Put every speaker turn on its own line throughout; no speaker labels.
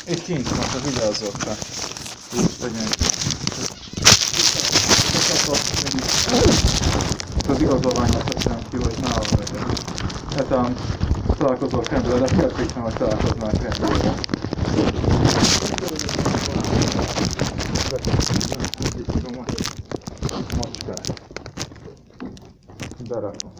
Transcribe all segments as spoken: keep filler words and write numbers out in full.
Itt kint van, csak videózottan. Úgy tegyen. Az igazolványát teszem ki, hogy nálam legyen. Hát a találkozó rendőre, de feltétlenül, hogy találkoznák rendőre. Macskát. Berakom.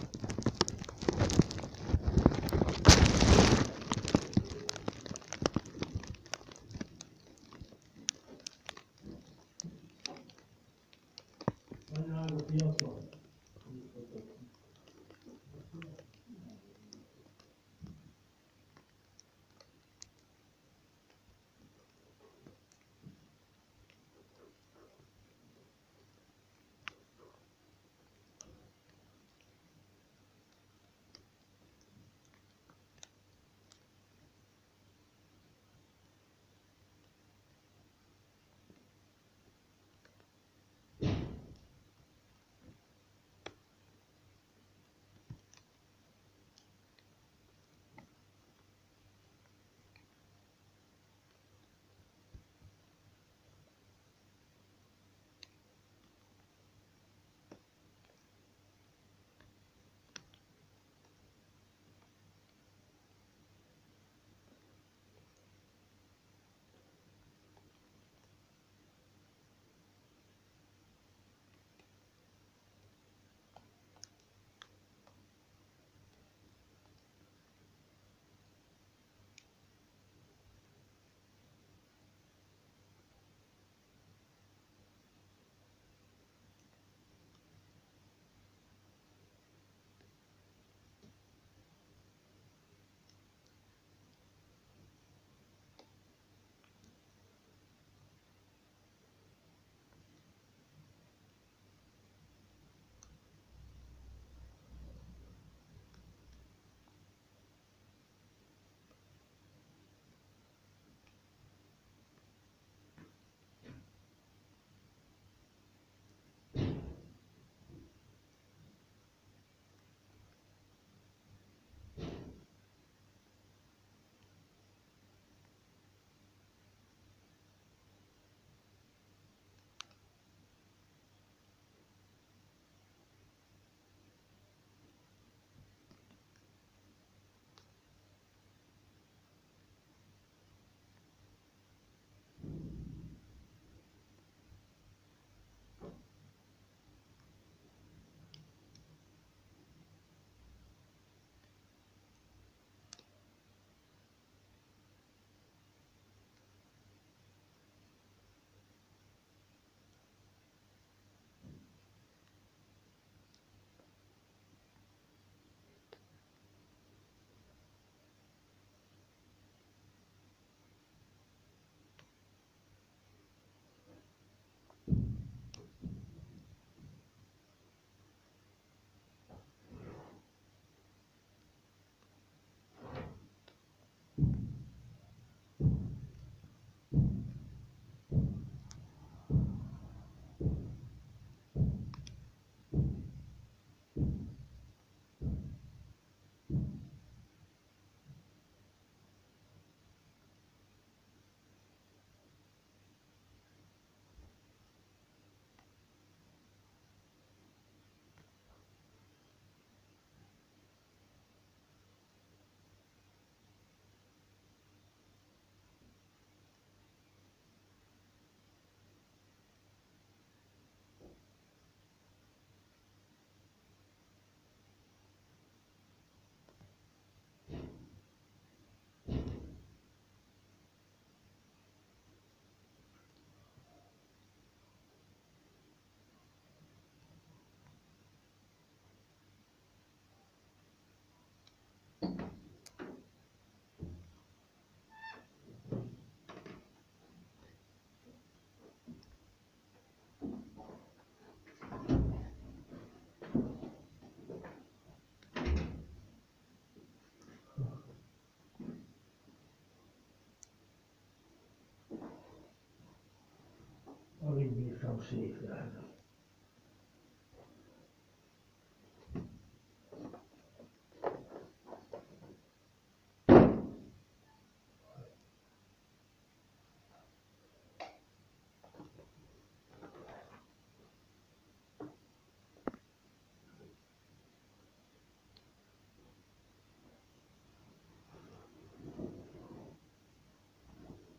Alig bírtam székelni.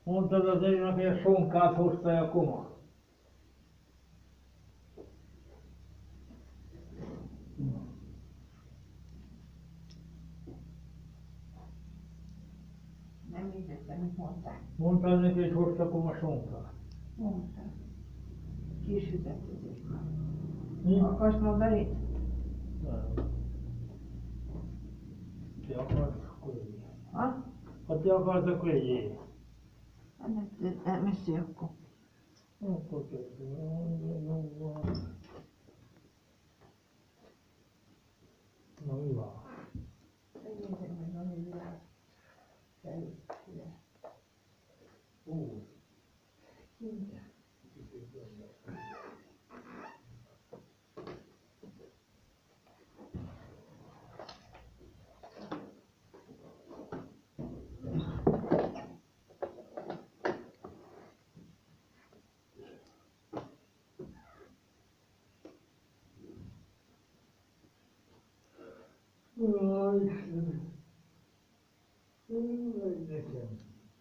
Monta da Zerina che è son cazzo stai a coma.
Nem értettem, mit mondtál.
Mondtad neki, hogy hozta koma sonka.
Mondta. Kisütettetek már.
Mi?
Akarsz magarit?
Nem. Te akarsz, akkor legyél.
Ha?
Ha te akarsz, akkor legyél.
Hát nem, nem eszi akkor.
Akkor kezdődik. Na mi van?
Segítek meg a világ. Felügyre.
Ó.
Mindjárt.
Jaj, Istenem. Jaj, nekem.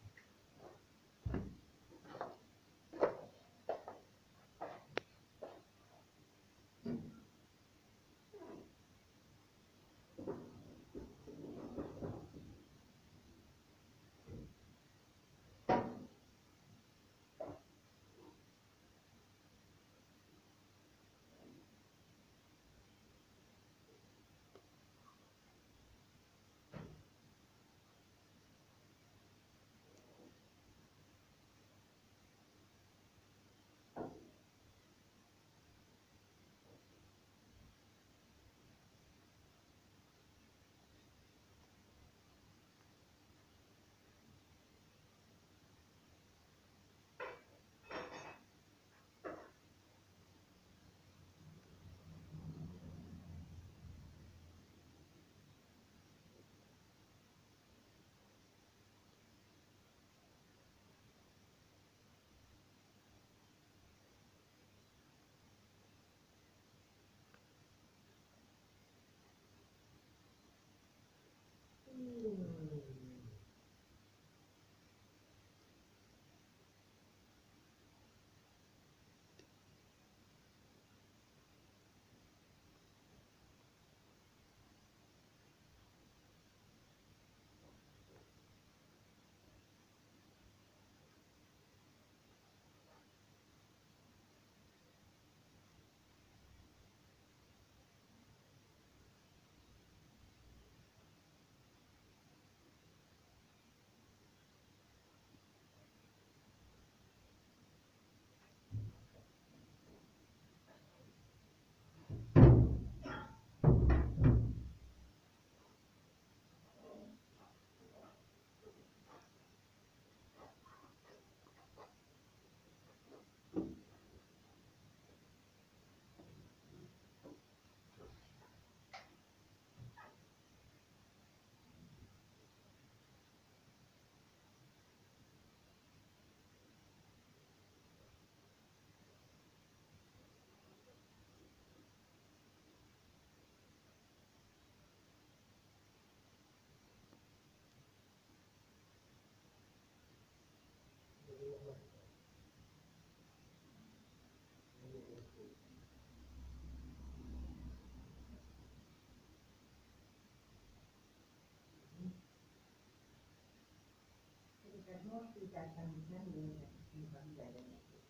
Most ütettem, hogy nem lényeg, hogy a hidegen.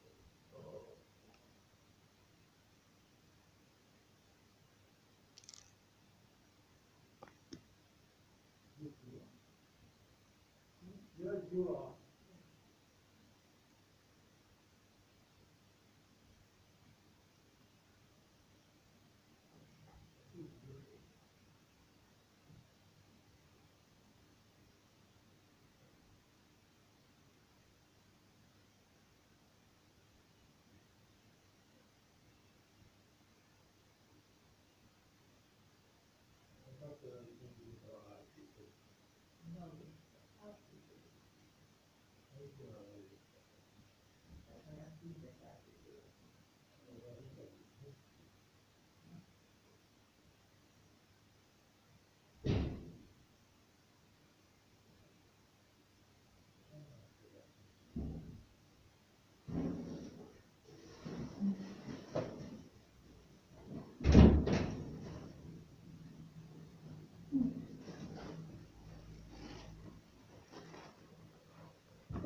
Jaj, Gyula.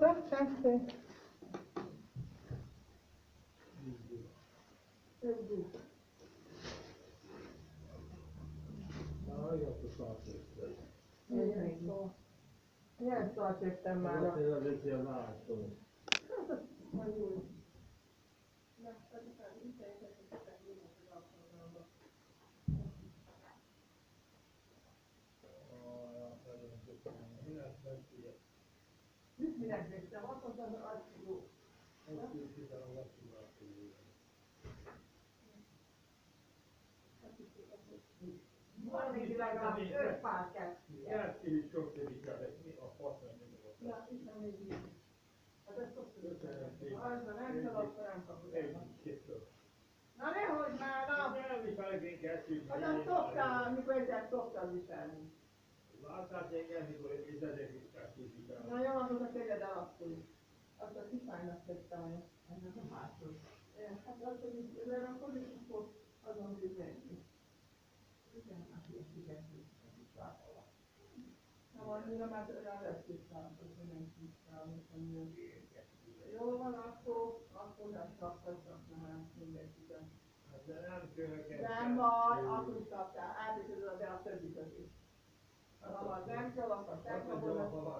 Stop, testing.
Na, jó, akkor szartértem.
Milyen szó? Milyen szót jöttem már?
Hát ez az egy ilyen látszó.
Mit minek néztem? Azt mondtam, hogy az jó. Van még legalább öt pár kettője.
Kettő is sok tényleg, a hatvan millió.
Ja, itt nem még így. Hát ez sok tényleg. Ha ezzel nem kell, akkor nem kapod el. Na nehogy már, na! Olyan szoktál, mikor egyet szoktál viselni.
Láttál engem, mikor ezek is készítem.
Na jó, akkor a tegyed el akkor is. Azt a kifájnak tettem el.
Ez a hátul.
Hát az, hogy így, de akkor is akkor azon bizonyni.
Igen, aki ezt fizetni, ez is vállalva.
Nem annyira, mert olyan lesz tisztán, hogy mindenki tisztán, hogy mondjuk. Jó van, akkor, akkor nem kaptak, nem mindenkit.
De nem tőle
Nem baj, akkor is kaptál, átviszed be a többiket is. Ha nem kell, akkor te kapod,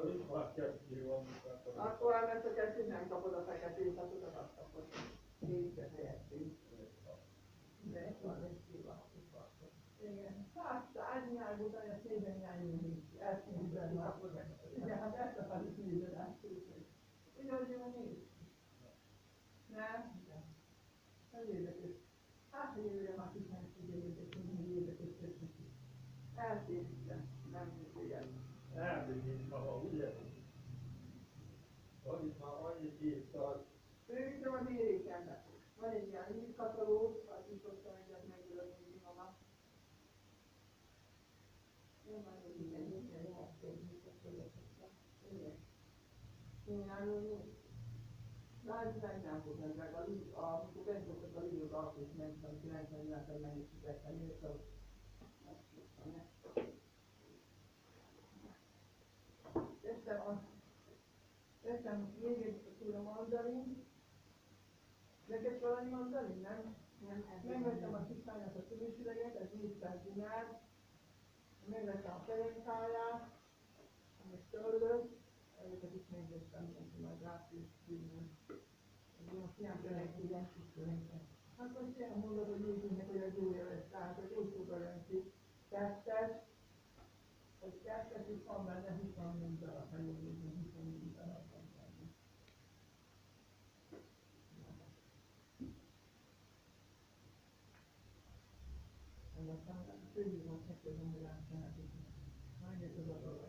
akkor elveszeket, hogy nem kapod a feketét, akkor azt kapod.
Kétszer helyettünk.
De
Ez van egy pillanatban tartott.
igen. Hát, árnyál után, ezt nézzen nyájulni. Ezt nézzen, akkor meg. Igen, hát ezt a felét nézzen át. Ugyanúgy jön a néz. Nem? Ez érdekes. Hát, hogy jöjjön a kis megfigyelődés, hogy érdekes tetszik. Eltészítem, nem figyelj.
elbűnít maga, ugye? Vagy itt már annyit írtad.
Őrintem az érékembe. Van egy ilyen írkatalóg, azt is szoktam egyet megjelölni magam. Nem van egy ilyen, ilyen igen. Csinálni. Na ez meg nem fog meg, meg a Lidl, amikor bent voltak a Lidl alkos mentem, kilencvennyolcban megisítettem, és az azt tudtam meg. Tettem a, tettem még egy túl a mandarin. Neked valami mandarin, nem?
Nem, ez
Megvettem a kislánynak a szülésüleget, ez négyszáz dinár. Megvettem a fejenkáját, meg törlőt, ezeket is megvettem, mindenki majd ráfűz szívni. Ez a fiam
igen, tisztülőnket.
hát most ilyen mondod, hogy nézzünk, hogy az újra lesz, tehát hogy úgy fog jelenti. Kettes, hogy kettes is van benne, huszonnégy darab, ha jól nézünk, huszonnégy darab van benne. Ez aztán főhívom szekőzöm, hogy látják, hogy majd ez az a dolog.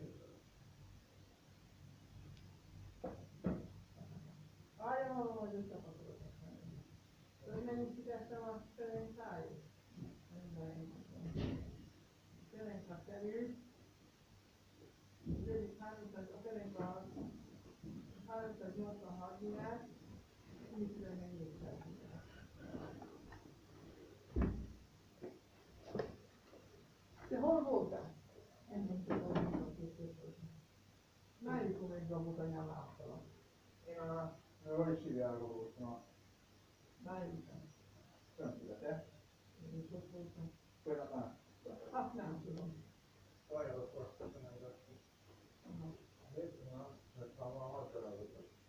Várjam, hallom, hogy összepakolok a fejembe. Hogy mennyit fizettem a fejenkáért? Fejenka kerül. Végig háromszáz, a fejenka háromszáznyolcvanhat dinár, így meg négyszáz dinár. Te hol voltál?
Ennek csak a videókészítőt.
Melyikor még gabot anyám láttalak?
Én a... Hogy is hívják a voltam?
Melyikor?
Szentülete.
Én is ott voltam.
Olyan már.
Hát nem tudom.
Ajánlott azt, hogy nem lesz.
Aha.
Nézzük már, mert már van hat darabot.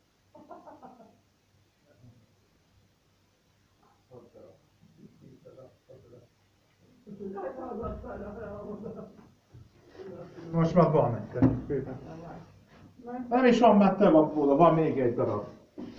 Hat darab.
Tíz darab, hat darab.
Hát az asztalra elmondom.
Most már van nektek. Nem is van már több abból, van még egy darab.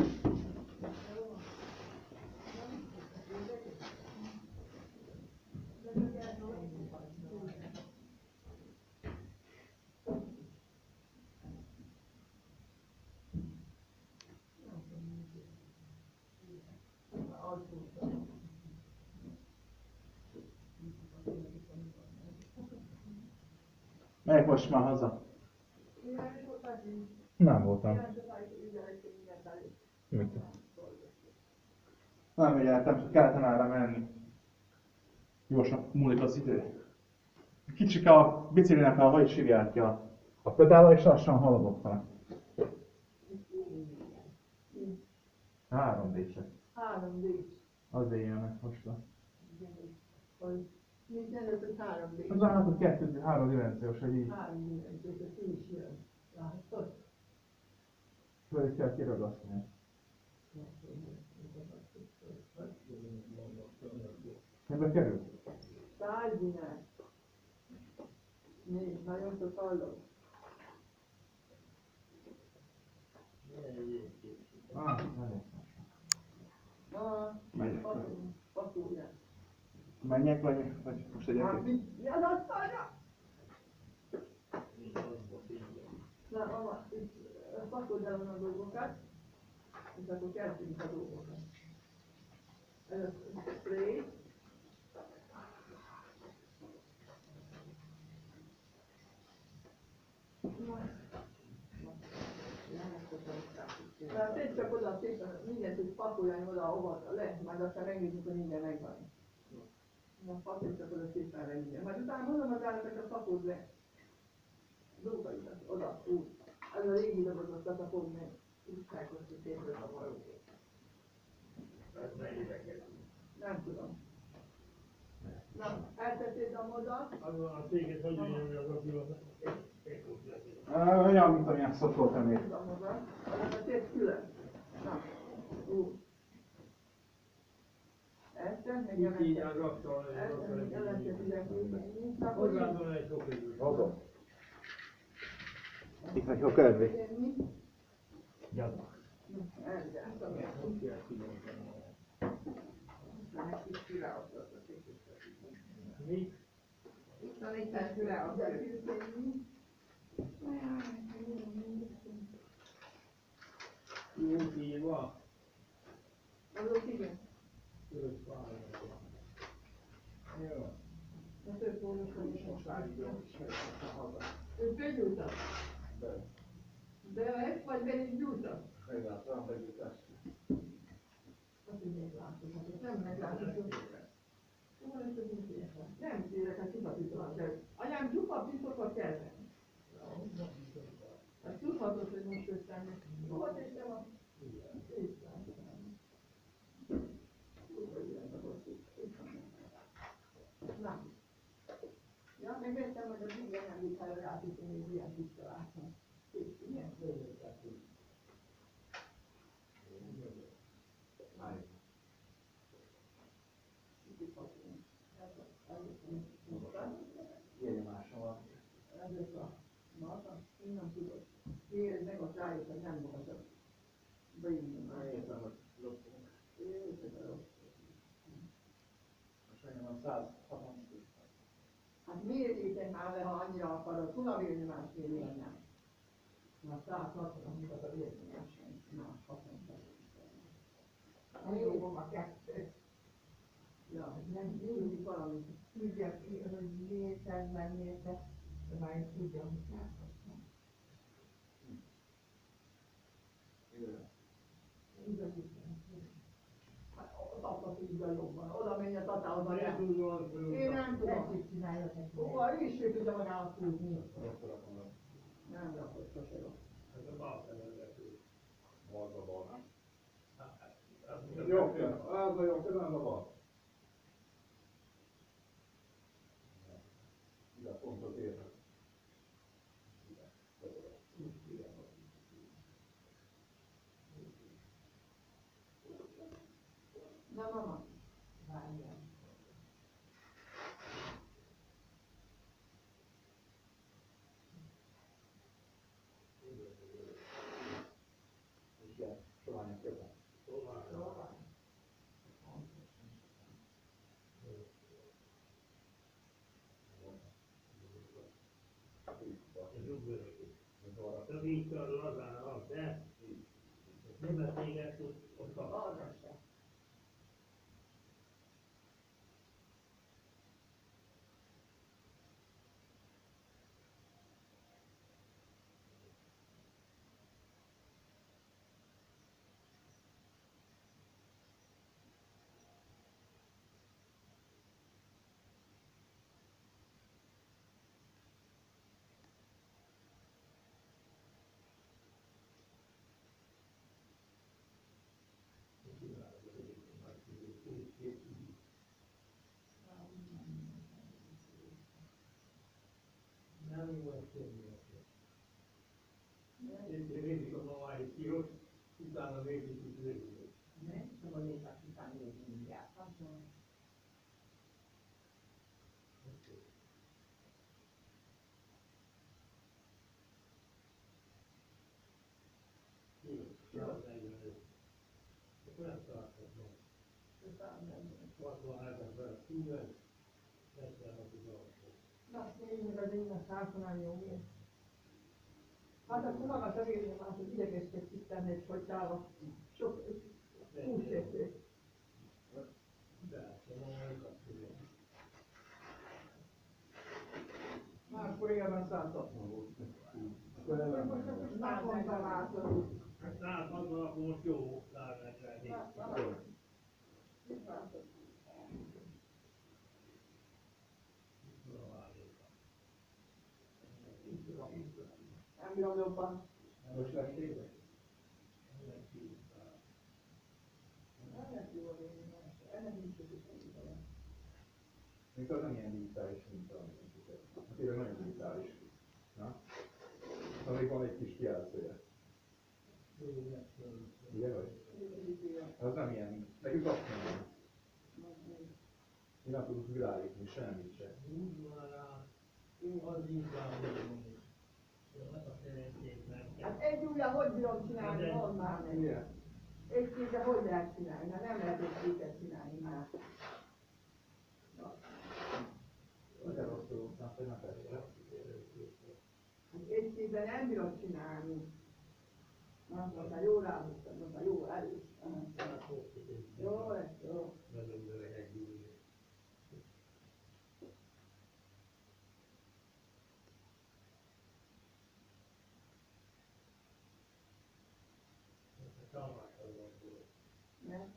Megyek most már haza. Nem voltam. Mit? Nem ügyeltem, csak kellett erre menni. Gyorsan múlik az idő. Kicsike a biciklinek a, hogy is hívják ki a, a pedála, és lassan haladok vele. dések.
három dés.
Azért jönnek most a...
Hogy mit jelent, hogy három dés?
Az állat a kettő, három dimenziós, hogy így
Három dimenziós, hogy ki is jön. Látod?
föl kell kiragasztani. Ebbe kerül?
Szájdinek. Nézd, nagyon sok hallom.
Ah, elég.
Ah,
Megyek.
pakulja.
Menjek, vagy, vagy most egy
Hát
egyet?
mit? Mi az asztalra? Na, mama, itt pakold el a dolgokat, és akkor kezdjünk a dolgokat. Először spray. Tehát tedd csak oda szépen, mindent, hogy pakolj oda, ahova le, majd aztán megnézzük, hogy minden megvan. Na, pakolj csak oda szépen le minden. Majd utána mondom az állatokat, pakold le. Dolgaidat, oda, úgy. Az a régi dobozokat a fog meg. Úgyság, hogy szépen a marókét. Nem tudom. Na, eltettéd a modat.
Azon a céget, hogy jönjön, hogy az a pillanat.
Olyan, mint amilyen szokott még.
A modat. Azokat tedd külön. Na, úgy. Ezt, meg
Így így
jelentet.
az asztal,
Ezt, meg jelentet tizenkét.
Hozzáadom egy sok időt.
Hozom. Itt vagy a körvé.
Gyadak. Mi? Jó írva.
Azok igen.
Török vállalva. Jó.
A több fónuszon is most látja. Ő begyújtott. Be vagy belé gyújtott? Azt így meglátod, hát nem meglátod. Nem tényleg, hát csupapítóval kell. Anyám, csupapítóval kell venni. Hát tudhatod, hogy most jöttem. Hova tettem a... Na. Ja, megvettem, hogy az igen nem vitára rátüttem, hogy ilyen tiszta láttam. Kész, igen? Ezek a mata, én nem tudod. Éred meg ott rájött, hogy nem voltak. Beindul már.
Értem, hogy lopunk.
Érted a rossz.
Most megnyomom száz hatvanas.
Hát miért értek már le, ha annyira akarod? Tudna vérnyomás mérni? Na, száz hatvanas mutat a vérnyomás. Na, hatvanas.
Jó, a kettő.
Ja, nem mindig valamit.
Tudja ki, hogy miért ez menni, de már tudja, hogy elkaptam.
Hát, apa tudja jobban. Oda menj a tatához,
Miért
anyám.
tudod?
Én nem tudom.
Ezt csinálja neki.
Hova is ő tudja magának húzni. Nem rakod sose rossz.
Ez a bal felelhető.
Balra bal, nem?
Jó,
Jó, az a jó, nem a bal. Ide pontot érhet.
Na, mama.
Várjál.
És ilyen, sovány követ.
Ez így kell lazán az, de nem beszélget, ott a...
Arra se.
utána még egy kicsit végül.
Nem, akkor nézek után nézni mindjárt.
Azt nézzük meg az én a száfonál jó. Hát akkor magas a végén már, hogy idegeskedsz tenni, és hogy szállva sok húsérték. Már akkor élben szálltam. Naponta látod.
száz hatvan, akkor most jó, száz negyven.
Mit látod? Nem bírom jobban.
Most lesz tényleg?
Nem lesz jó a végén. Ennek nincs is semmi.
Még az nem ilyen digitális, mint a tényleg nagyon digitális. Na? Szóval még van egy kis kijelzője. Ugye vagy? Az nem ilyen, nekünk azt mondom. Mi nem tudunk világítani, semmit se.
Úgy van rá, az inkább mondani. Hát a szerencsét nem kell.
Hát egy ujjal hogy bírom csinálni, mondd már meg.
Igen.
Egy kézzel hogy lehet csinálni? Hát nem lehet egy kézzel csinálni már.
De rosszul, nem hogy nem persze.
Hát egy kézzel nem bírom csinálni. Na, mondta, jó rámúztad, mondta, jó, erős. Jó lesz, jó. Ne?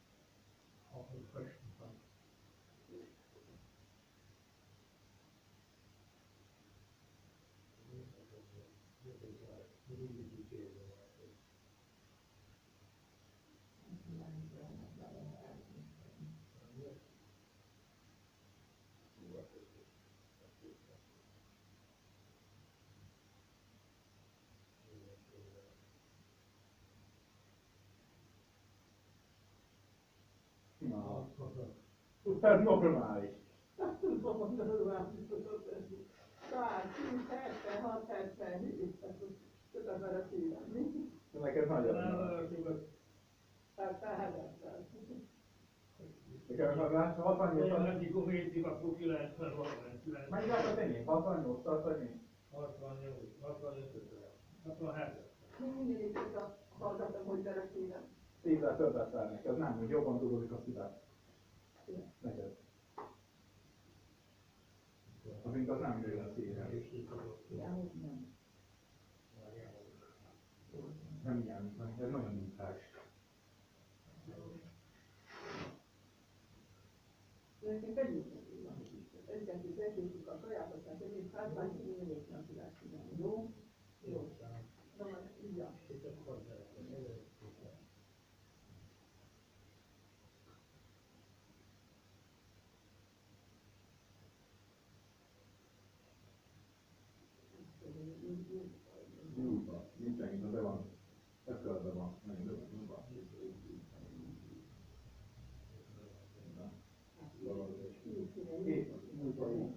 Na, super normális.
Nem tudom mondani, hogy nem tudod tenni. Talán tíz, hetvenhat, hetvenhét, tudom vele szívni.
Neked nagyon.
Hát felhedetlen.
Nekem ha látsz, hatvannyolc.
Olyan meddig métik, akkor kilencven van.
Mennyi volt az enyém? hatvannyolc tartani?
hatvannyolc, hatvanöt, hatvanhét.
Mindig is a hallgatom, hogy vele szívem.
Tízzel többet várnak, az nem, hogy jobban tudod a szívát. Neked. Amint az nem jön a szívem. Nem ilyen, ez nagyon mintás.
Nekünk együtt van. Egy-kettőt elkészítjük a kajátot, tehát egyébként hátvány mindig nem tudás csinálni. Jó? Jó. Na, már így van.
Nyújtva, nincsen itt, de van. Ökölbe van, nagyon ökölbe van. Két, nyújtva így.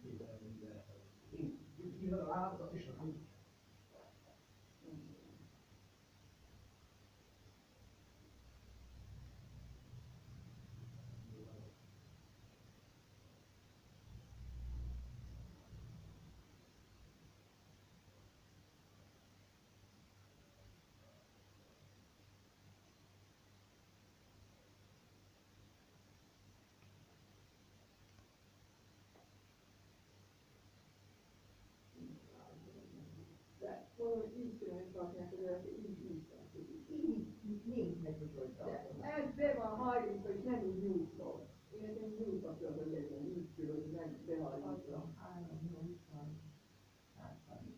De valahogy így csinálni tartják, hogy ezt így így tartják.
Így, nincs neki, hogy
De
tartom.
ez be van hajlítva, és nem úgy nyújtva. Én nekem nyújtva kell, hogy legyen, úgy kell, hogy nem behajlítva.
Három, nyolcvan, százvan,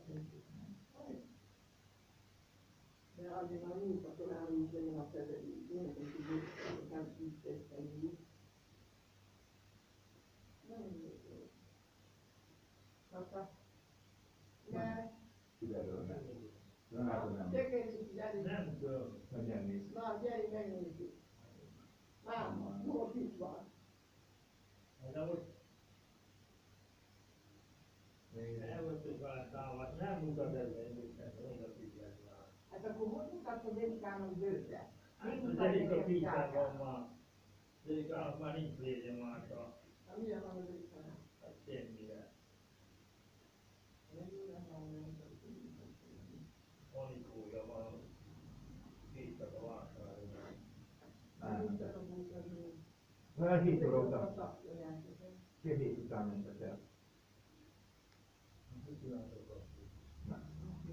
De azért már nyújtva kell, hogy így legyen a kezed így. Én nekem így nyújtva, nem így tettem így. Nem jó. Kata. Ne.
Figyelj, nem. Nem, nem, nem.
Tekerjük így Gyeri.
Nem tudom.
Legyen néz.
Na, gyeri, megnézzük. Máma, most itt van.
De most elmondtuk vele távat, nem mutat ez egyébként, még a figyelj már.
Hát akkor hogy mutatsz az Erikának bőrre?
Hát az Erika tízen van már. Az Erikának már nincs lége másra.
Hát milyen van az Erikának?
Hát semmire. Anikója van. Itt csak a vásárlóban.
Már hét óra után. Két hét után mentek el. Nem.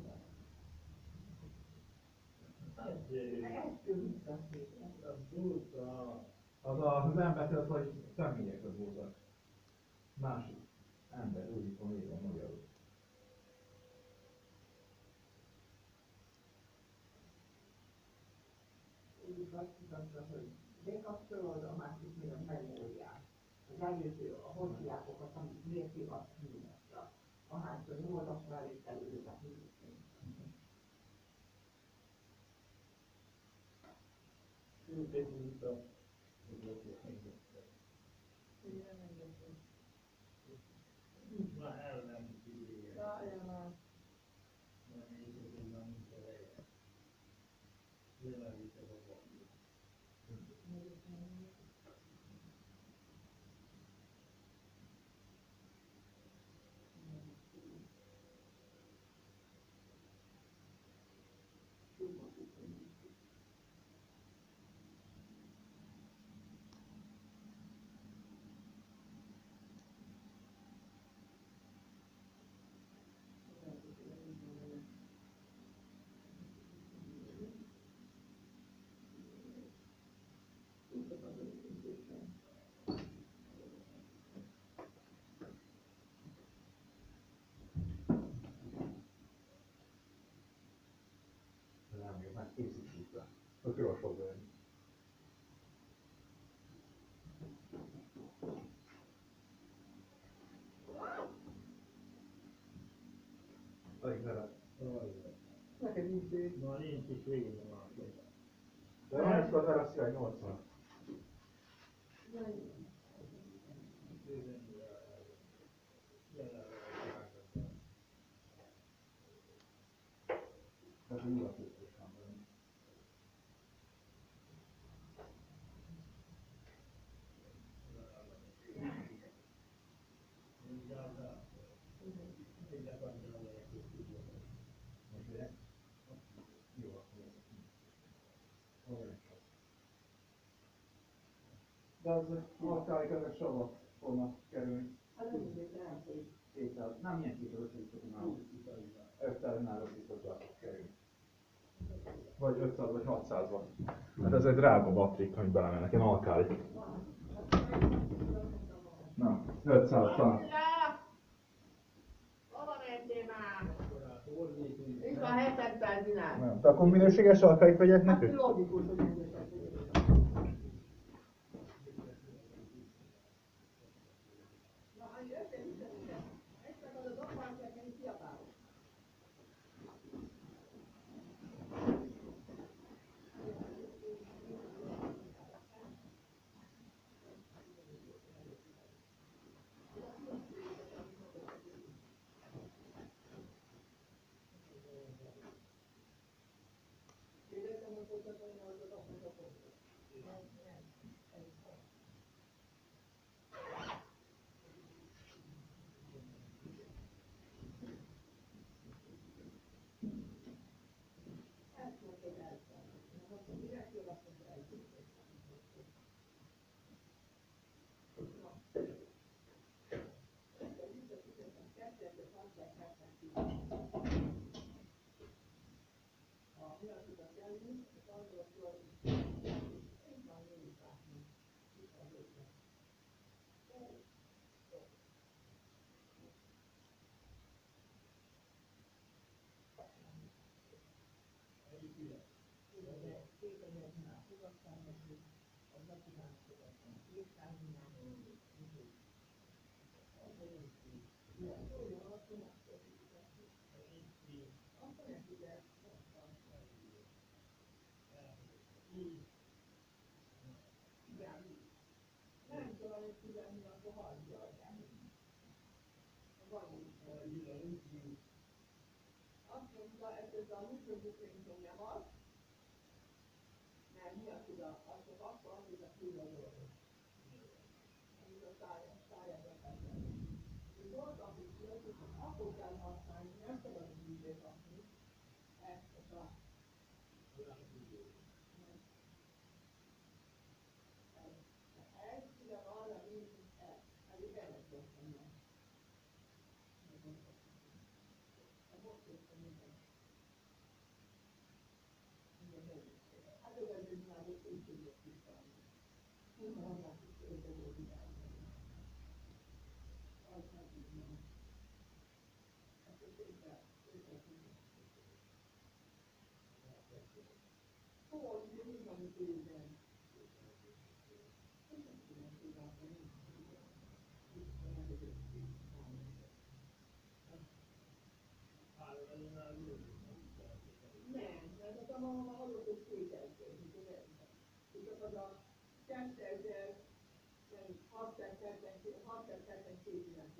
Az az ember az, hogy személyek az voltak. Másik ember úgy van írva magyarul.
Úgy azt mutatta, hogy bekapcsolod, a másik még a memóriát. Az előző, a hozzjákokat, amit mérték, azt kimutatja. Ahányszor nyomod, azt már itt előzőt a hívni.
Már el nem tudja.
Várja már.
Nem így, hogy nem nincs eleje. Lemelítem a bakot.
Nem, még már készítsük le. Az jól fog lenni. Alig vele.
Neked nincs ő.
Ma nincs is vége már.
De nem ezt az eleszél nyolcvan. Ez a nyilatkozás van.
De az hatályig ezek sava fognak kerülni.
Hát nem is értem, hogy
kétszáz, nem ilyen kétszáz náluk. ötszáznál ötszáz kerül. Vagy ötszáz vagy hatszáz van. Hát ez egy drága batterik, amit belemennek, ilyen alkáli. Nem, ötszáz talán.
hova mentél már? Itt van hetven dinár.
Nem, de akkor minőséges alkálit vegyek
Hát
nekünk?
logikus, hogy nem jöttek. Na, hogy össze-vissza, egyszer az a dobban kell, hogy kiabálok. fizetni, akkor hagyja adják. Van azt mondta, ez a működőkönyvön nem az, mert mi a tudat, azok akkor, amit a tudatról. Amit a szájába kezdeni. És volt, amit születik, akkor kell használni, nem szabad működőt kapni. Ezt a sár. Ez ugyan arra nézünk el, ezért elmegyottam meg. Most jöttem meg. Hát ez egy bizonyos úgy tudjuk tisztelni. Nem annak is ötöző vidámban. Az nem így van. Akkor szépen, szépen tudjuk. Hol, hogy mi van itt őben? Nem, mert az a mama hallott, hogy kételkedni, és az a kétezer, hatszázkettőn-kétezer-két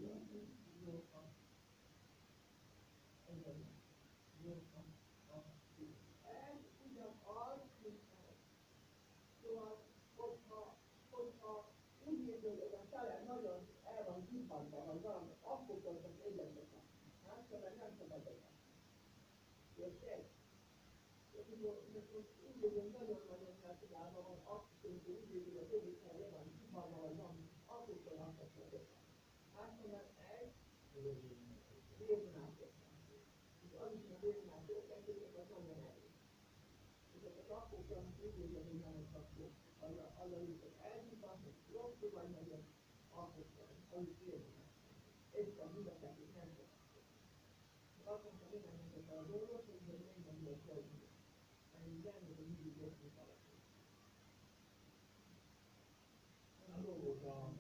ez ugyanaz, mint ez. Szóval, hogyha, hogyha úgy érzi, hogy a család nagyon el van kipantva, vagy valami, akkor tudok egyetlen kapni. Hát, szóval nem szabad egyet. Érted? Most úgy érzi, nagyon-nagyon eltudálva van, akkor úgy érzi, hogy az egyik helye van kipantva, vagy valami, akkor tudok kapni. Hát, szóval ez vérvonásoknak. És az is a vérvonásoknak, hogy az nagyon erős. És az akkor tudok úgy érzi, hogy nagyon kapni. Az a úgy, hogy elhívnak, hogy rosszul vagy nagyon, akkor tudok, az is vérvonás. Ezt a hívatásit nem tudok. Azt mondta, hogy nem mondta a dolgot, hogy még nem mondja, hogy hanem benne, hogy mindig jöttünk valaki.
A dolgokra.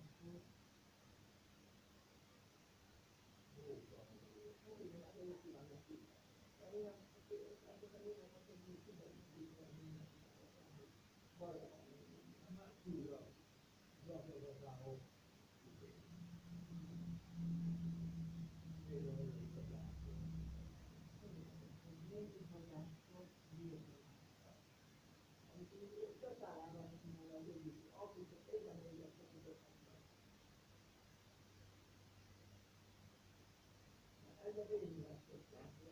Ez a vérvonásoknak.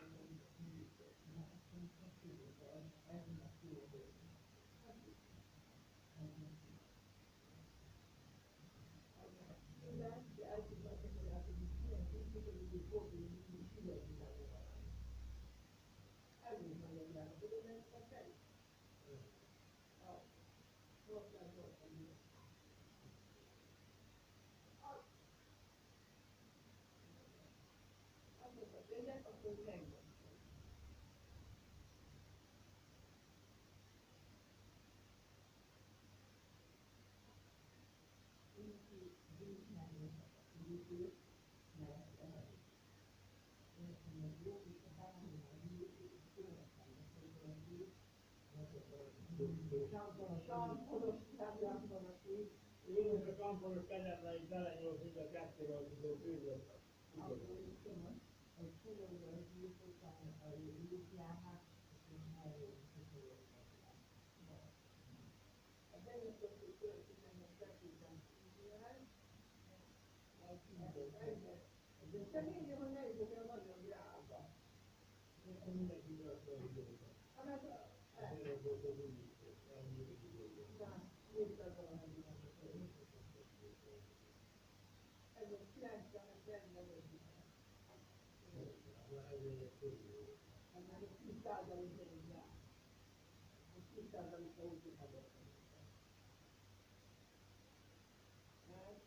Akkor megvan.
Én a kamponos kenyerre is belenyúlt, mint a kettőre, hogy tudod bővöt.
De négy, hogy ne is olyan nagyon drága.
Mindenki bővöt a időt.
Hát,
Ezért volt az úgy is, ennyi időt.
ez a kilencvenes rendben hát már egy tíz százalék elég rá. Most tíz százalékra úgy tudhatott. Mert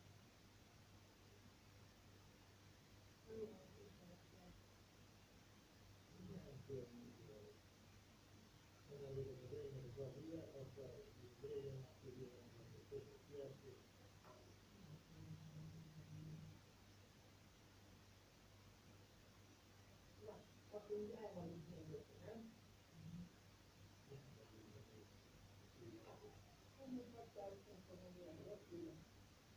akkor úgy el van így nézve, nem? Úgy mutatták, hogy nem tudom, hogy olyan röpül.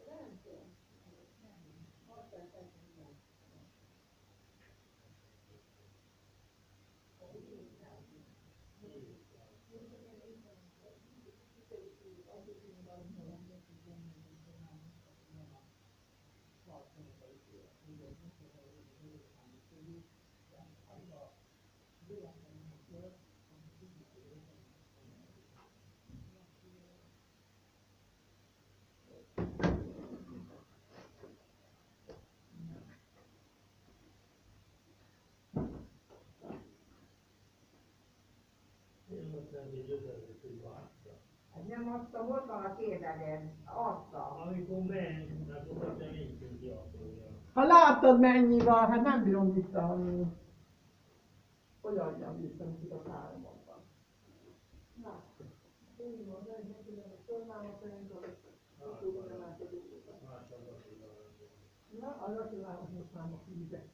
Én most nem így ötödik, hogy várta.
Hát nem adtam, ott van a kérdeled, adtam.
Amikor ment, akkor azt nem így tudja kiapolja.
Ha láttad mennyi van, hát nem bírom visszaadni. Hogy adjam vissza, amit a háromban van. Na, úgy van, de neki nem a tornámat szerintem, hogy tudja már a dolgokat. Na, az Attilának most már a híze.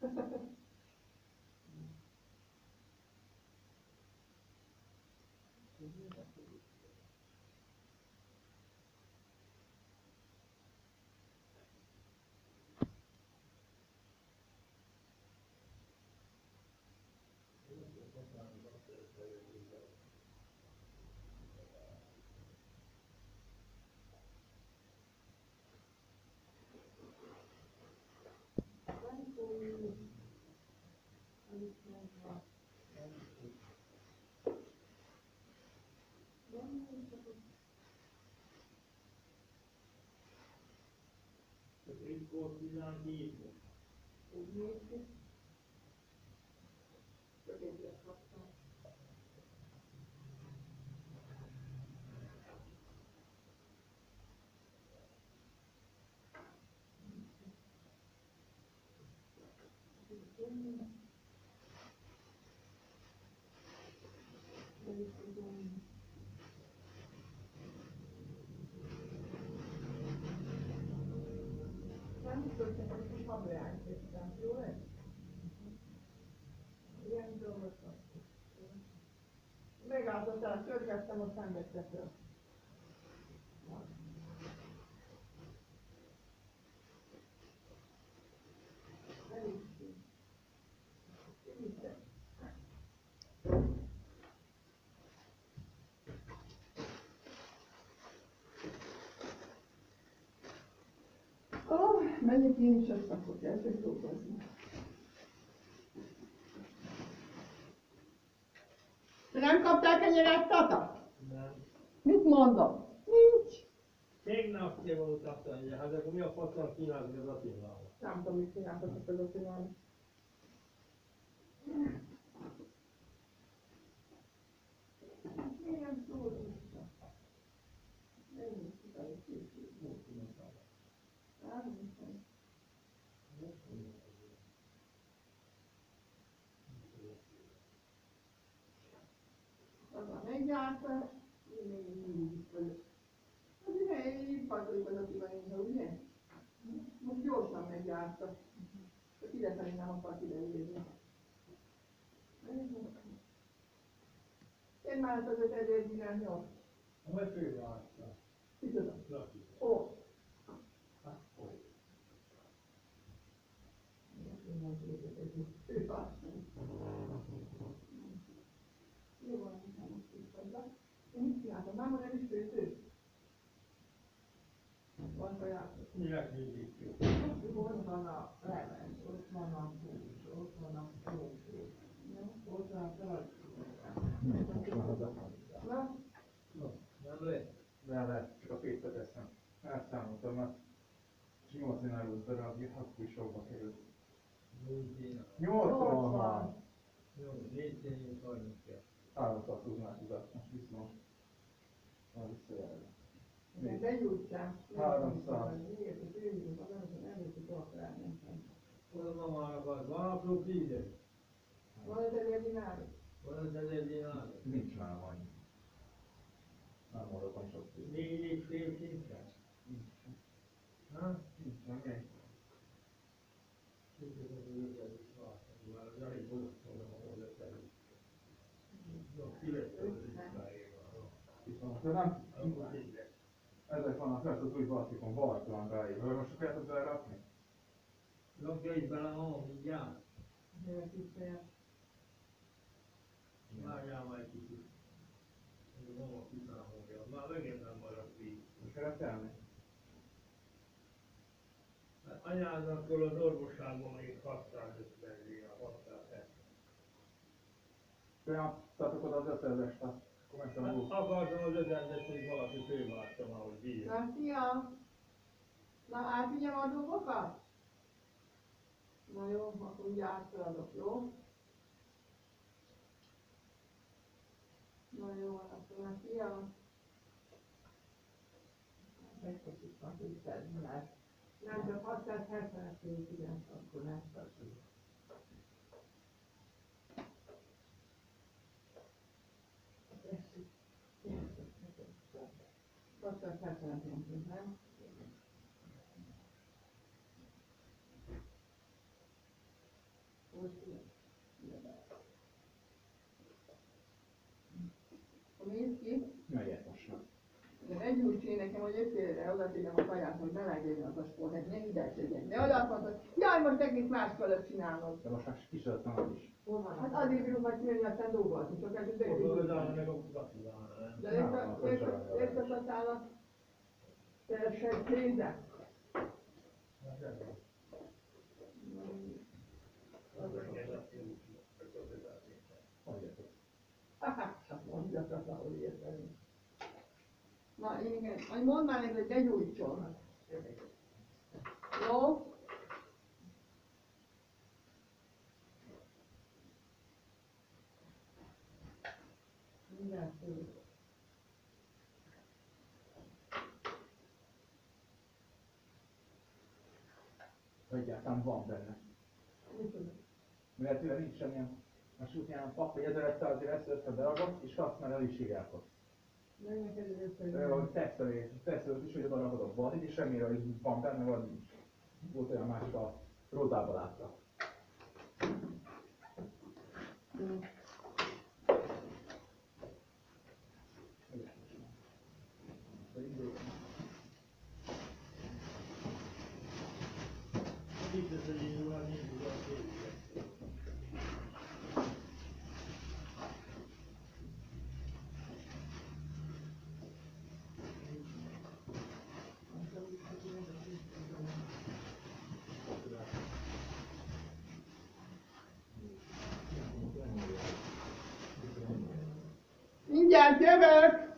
Itt volt tizenkét.
Úgy néz ki. Csak egyet kaptam. Nem biztos, hogy a hableányt tettem, jó lesz? Ilyen dolgot kaptam. Megálltotál, csörgettem, aztán vette föl. Elég. Kivitte. Oh, menjek én is, aztán akkor kezdek dolgozni. Te nem kaptál kenyeret, Tata?
Nem.
Mit mondom? Nincs.
Tegnap te volt azt mondja, hát akkor mi a faszal kínálni az Attilával?
Nem tudom, mit csináltatok az Attilával. Milyen szó vissza? Ennyi, utána később. Nem, nem. Az a meggyártás, én még mindig itt vagyok. Az ugye, én padlóban a Tivaninha, ugye? Most gyorsan meggyárta. Csak idefelé nem akart ideérni. Én már az ötezer dinár nyolc.
Hogy fővállta?
Ki tudom?
Laki.
Ó.
Hát, hogy?
Jó van, nem most is vagy. Én mit csináltam? Máma nem is főző. Van sajátos.
Minek mindig jó?
Ott van a leves, ott van a hús, ott van a tófé. Ott van a talajcsó. Na?
No, nem lehet.
De lehet, csak a pénzt eszem. Elszámoltam, mert nyolcvan eurós darabja, akkor is sokba került. nyolcvan!
Jó, négyszáznyolcvankettő.
háromszáz húznál most viszont. Már visszajelzem.
Igen, begyújtsák.
háromszáz.
Miért, hogy őjünk, az nem előtt tudok rámenni.
Oda már akar, van apró tízes.
Van ez egy dinárus?
Van az ezer dinár.
Nincs már annyi. Nem maradom sok pénz.
Négy és fél szinten. Ha?
Nincs már még. Viszont nem, Ezek vannak lesz az új Baltikon, Baltlan beállít. Most akarjátok belerakni?
Rakja is bele, ha mindjárt.
Gyere vissza.
Várjál majd kicsit. Ez a mama kiszámolja. Már megint nem maradt víz.
Most kell tenni?
Hát anyázattól az orvosságban még hatszázötven lira, hatszázhetven.
Beadtatok oda az ötezest, akkor meg
Hát
tudom
akartam az ötvendet, hogy valaki fővártam, ahogy bír.
Na, szia! Na, átvigyem a dolgokat? Na jó, akkor ugye átfeladok, jó? Na jó, akkor na, szia! Megköszönjük a tisztelmet. Nem csak hatszázhetvenet igen, akkor nem tartunk. hatszázhetvenet mondtunk, nem? Akkor nézd ki.
Megyek most már.
De egy úgy csinálj nekem, hogy ötfélre oda tegyem a kaját, hogy melegjedjen az a sport, hogy ne hideg legyen. De oda azt mondod, jaj, most egész más fölött csinálod.
De most már kísérletem az is.
Hát azért bírom majd csinálni, aztán dolgozni, csak ez egy
Oda
dögg.
oda meg a gratulálna, nem?
De értettem a teljesen kézzel.
Hát ez az. Az meg ez a jó, hogy az ötvennél.
Mondjátok.
Hát, csak mondjatok, ahogy érteni. Na igen, majd mondd már neki, hogy ne gyújtson. Jó? Mindjárt tőle.
Egyáltalán van benne.
Micsoda?
Mivel tőle nincs semmilyen a sútján pap, hogy ezerötszázért ötven darabot, és kapsz már el is sigákot.
Nem neked ez össze.
Hogy tesztelés, tesztelőt is, hogy oda rakod a balit, és semmire, hogy van benne, vagy nincs. Volt olyan másik a rózában látta.
Itt ez egy jó, hát nincs az a kézzel.
Mindjárt jövök!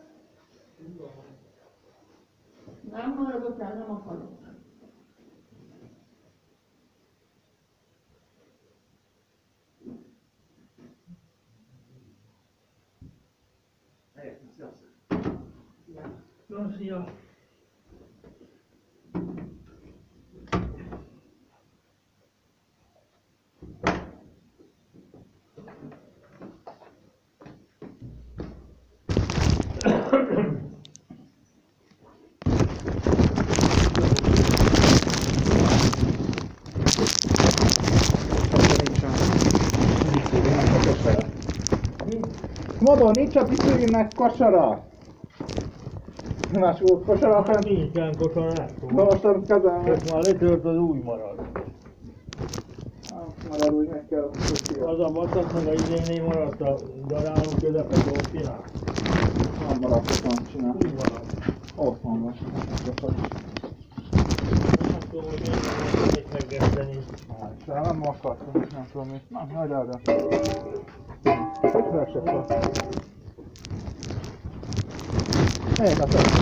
Nem maradok el, nem akarok.
Helyett, sziasztok!
Na, szia!
Mondom, nincs a piszülinnek kosara! Más volt kosara,
Hát nincsen kosarátom.
na most a kezem,
Most már letört az új marad.
marad úgy meg kell a
Az a vatak meg a izénél maradt a darálom közepet, ott csinál.
Nem maradt, ott van csinál.
Úgy marad.
Ott van most.
Nem tudom, hogy én nem tudnék meggeszteni.
És nem akartam, nem tudom mit. Na, hagyd el, de. Versek van. Melyik a fel?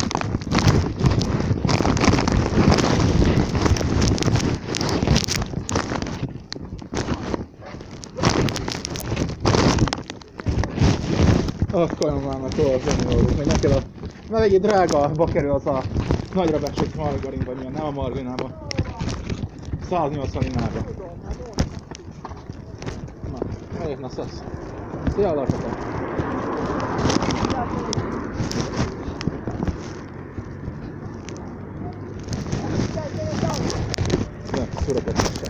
Akkor már meg hol az önjólunk, hogy neked a... Na egy drágába kerül az a nagyra becsült margarin, vagy milyen, nem a margarinába. száznyolcvan inába. Na, melyik na szasz? Szia, alapotok! Ja, szurakat tessék.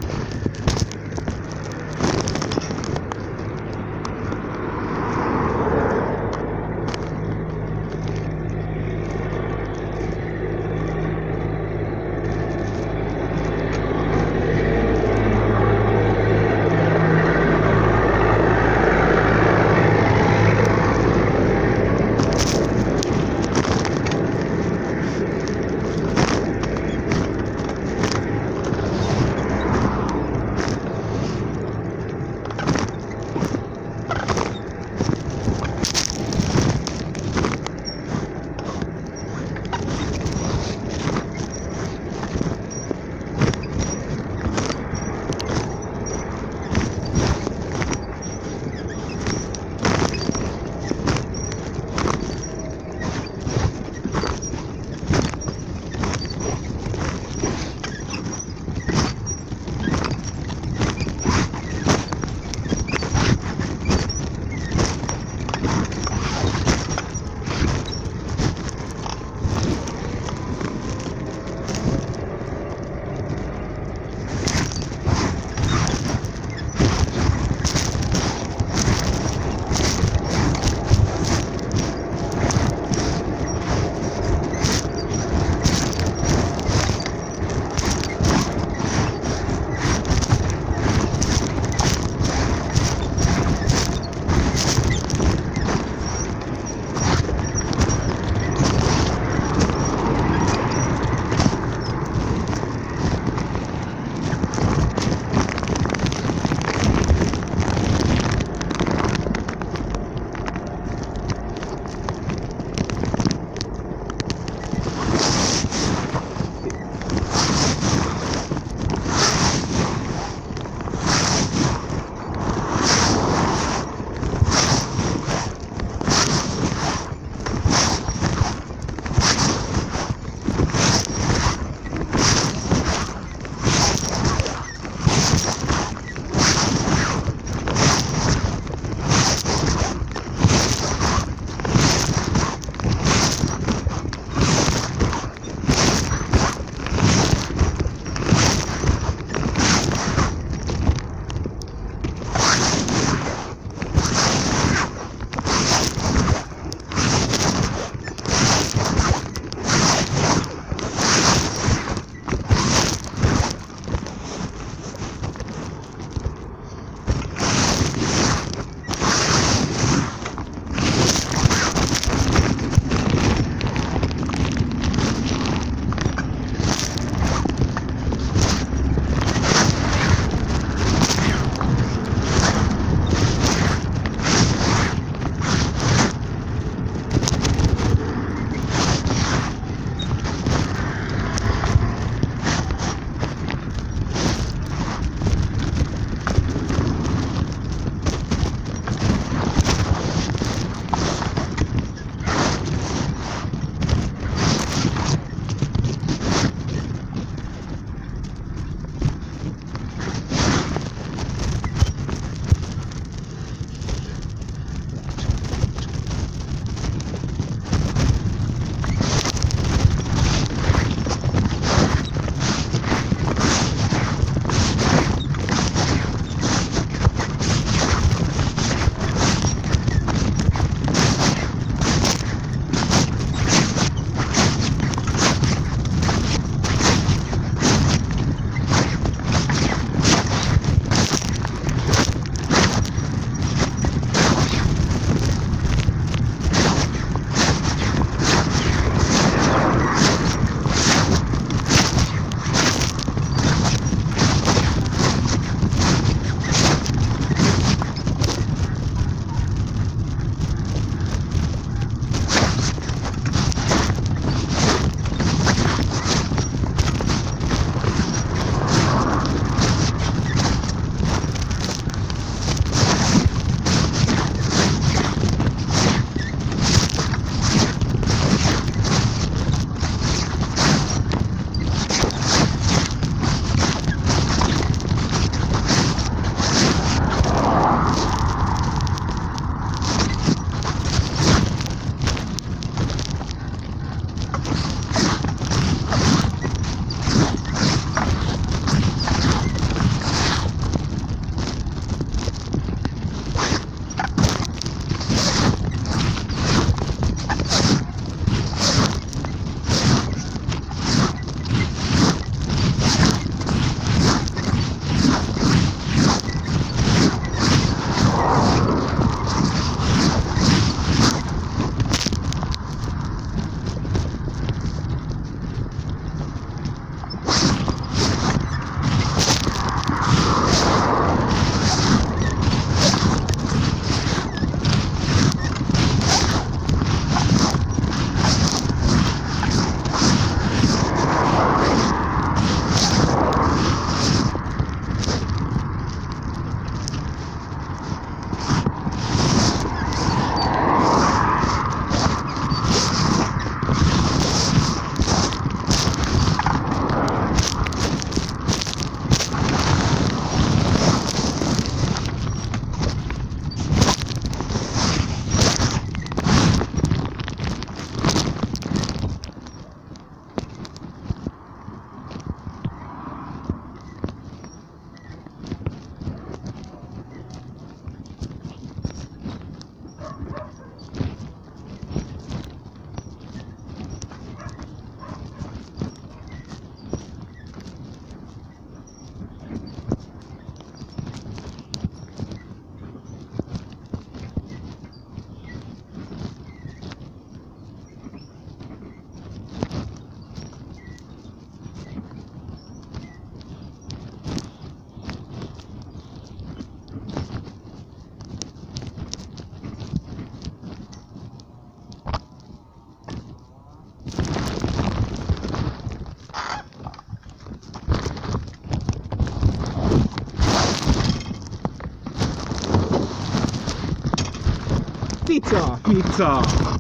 Pizza, pizza!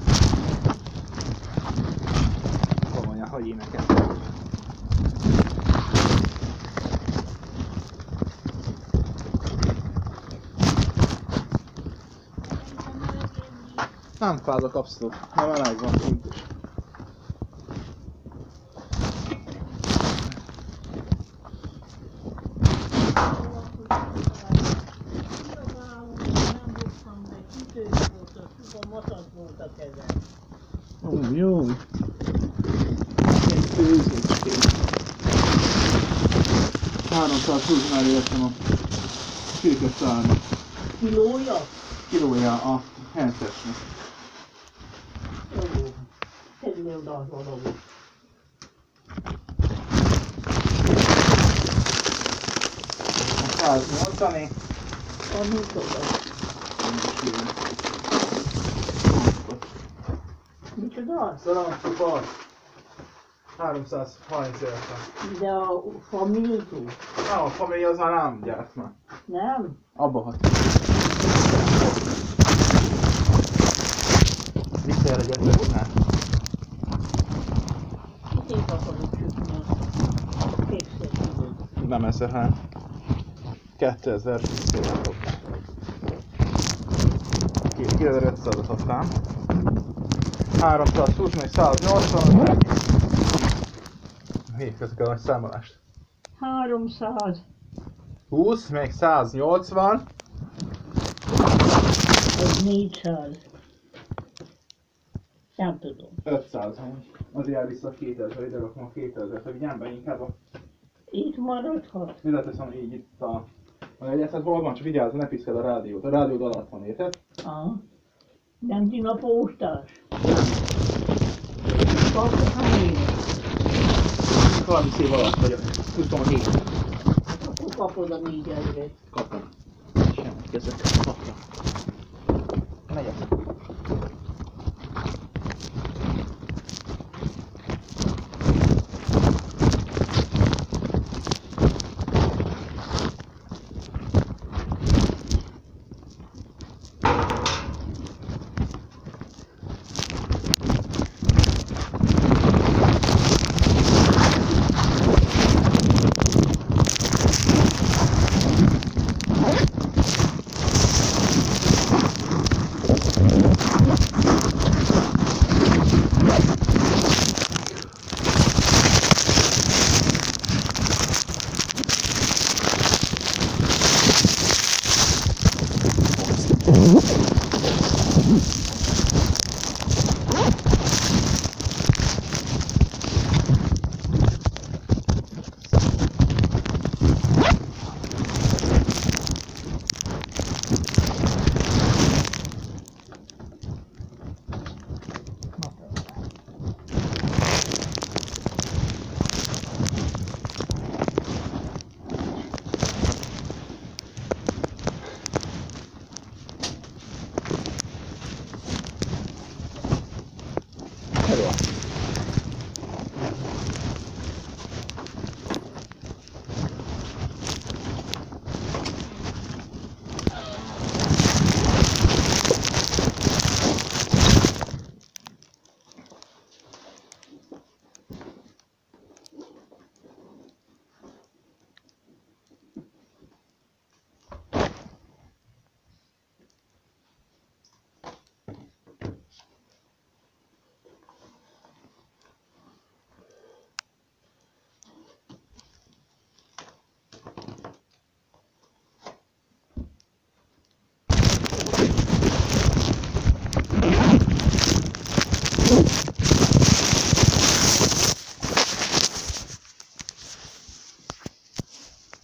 Komolyan, hogy énekel. Nem fázok abszolút, nem meleg van kint is. Ó, jó. Egy főzőcskét. háromszázhúsznál értem a csirkeszárnyat.
Kilója?
Kilója a hentesnek.
Jó. Tegyél oda az valami.
A száznyolcvané.
Annyit oda. Micsoda?
Szalamcupa. háromszázharminc értem.
De a famíltú?
Nem, a família az már nem gyárt már.
Nem?
Abba hat. Visszajelegyek után.
Itt akarok sütni a kétszer kilót.
Nem ezer, hanem kétezer kétezer-ötszázat aztán. háromszázhúsz, még száznyolcvan. Hívjuk ezek a nagy számolást.
háromszáz.
húsz, még száznyolcvan.
Az négyszáz. Nem tudom.
ötszáz. Azért el vissza kétezer, ide rakom a kétezer, hogy vigyám be inkább a...
Itt maradhat.
Ide teszem így itt a... A negyedszáz hol van, csak vigyázz, ne piszkeld a rádiót. A rádiód alatt van, érted?
Aha. Nem tin a postás. Kapsz hány éves?
harminc év alatt vagyok. huszonhét.
Akkor kapod a négyezret.
Kapom. Semmi kezek. Kaptam. Megyek.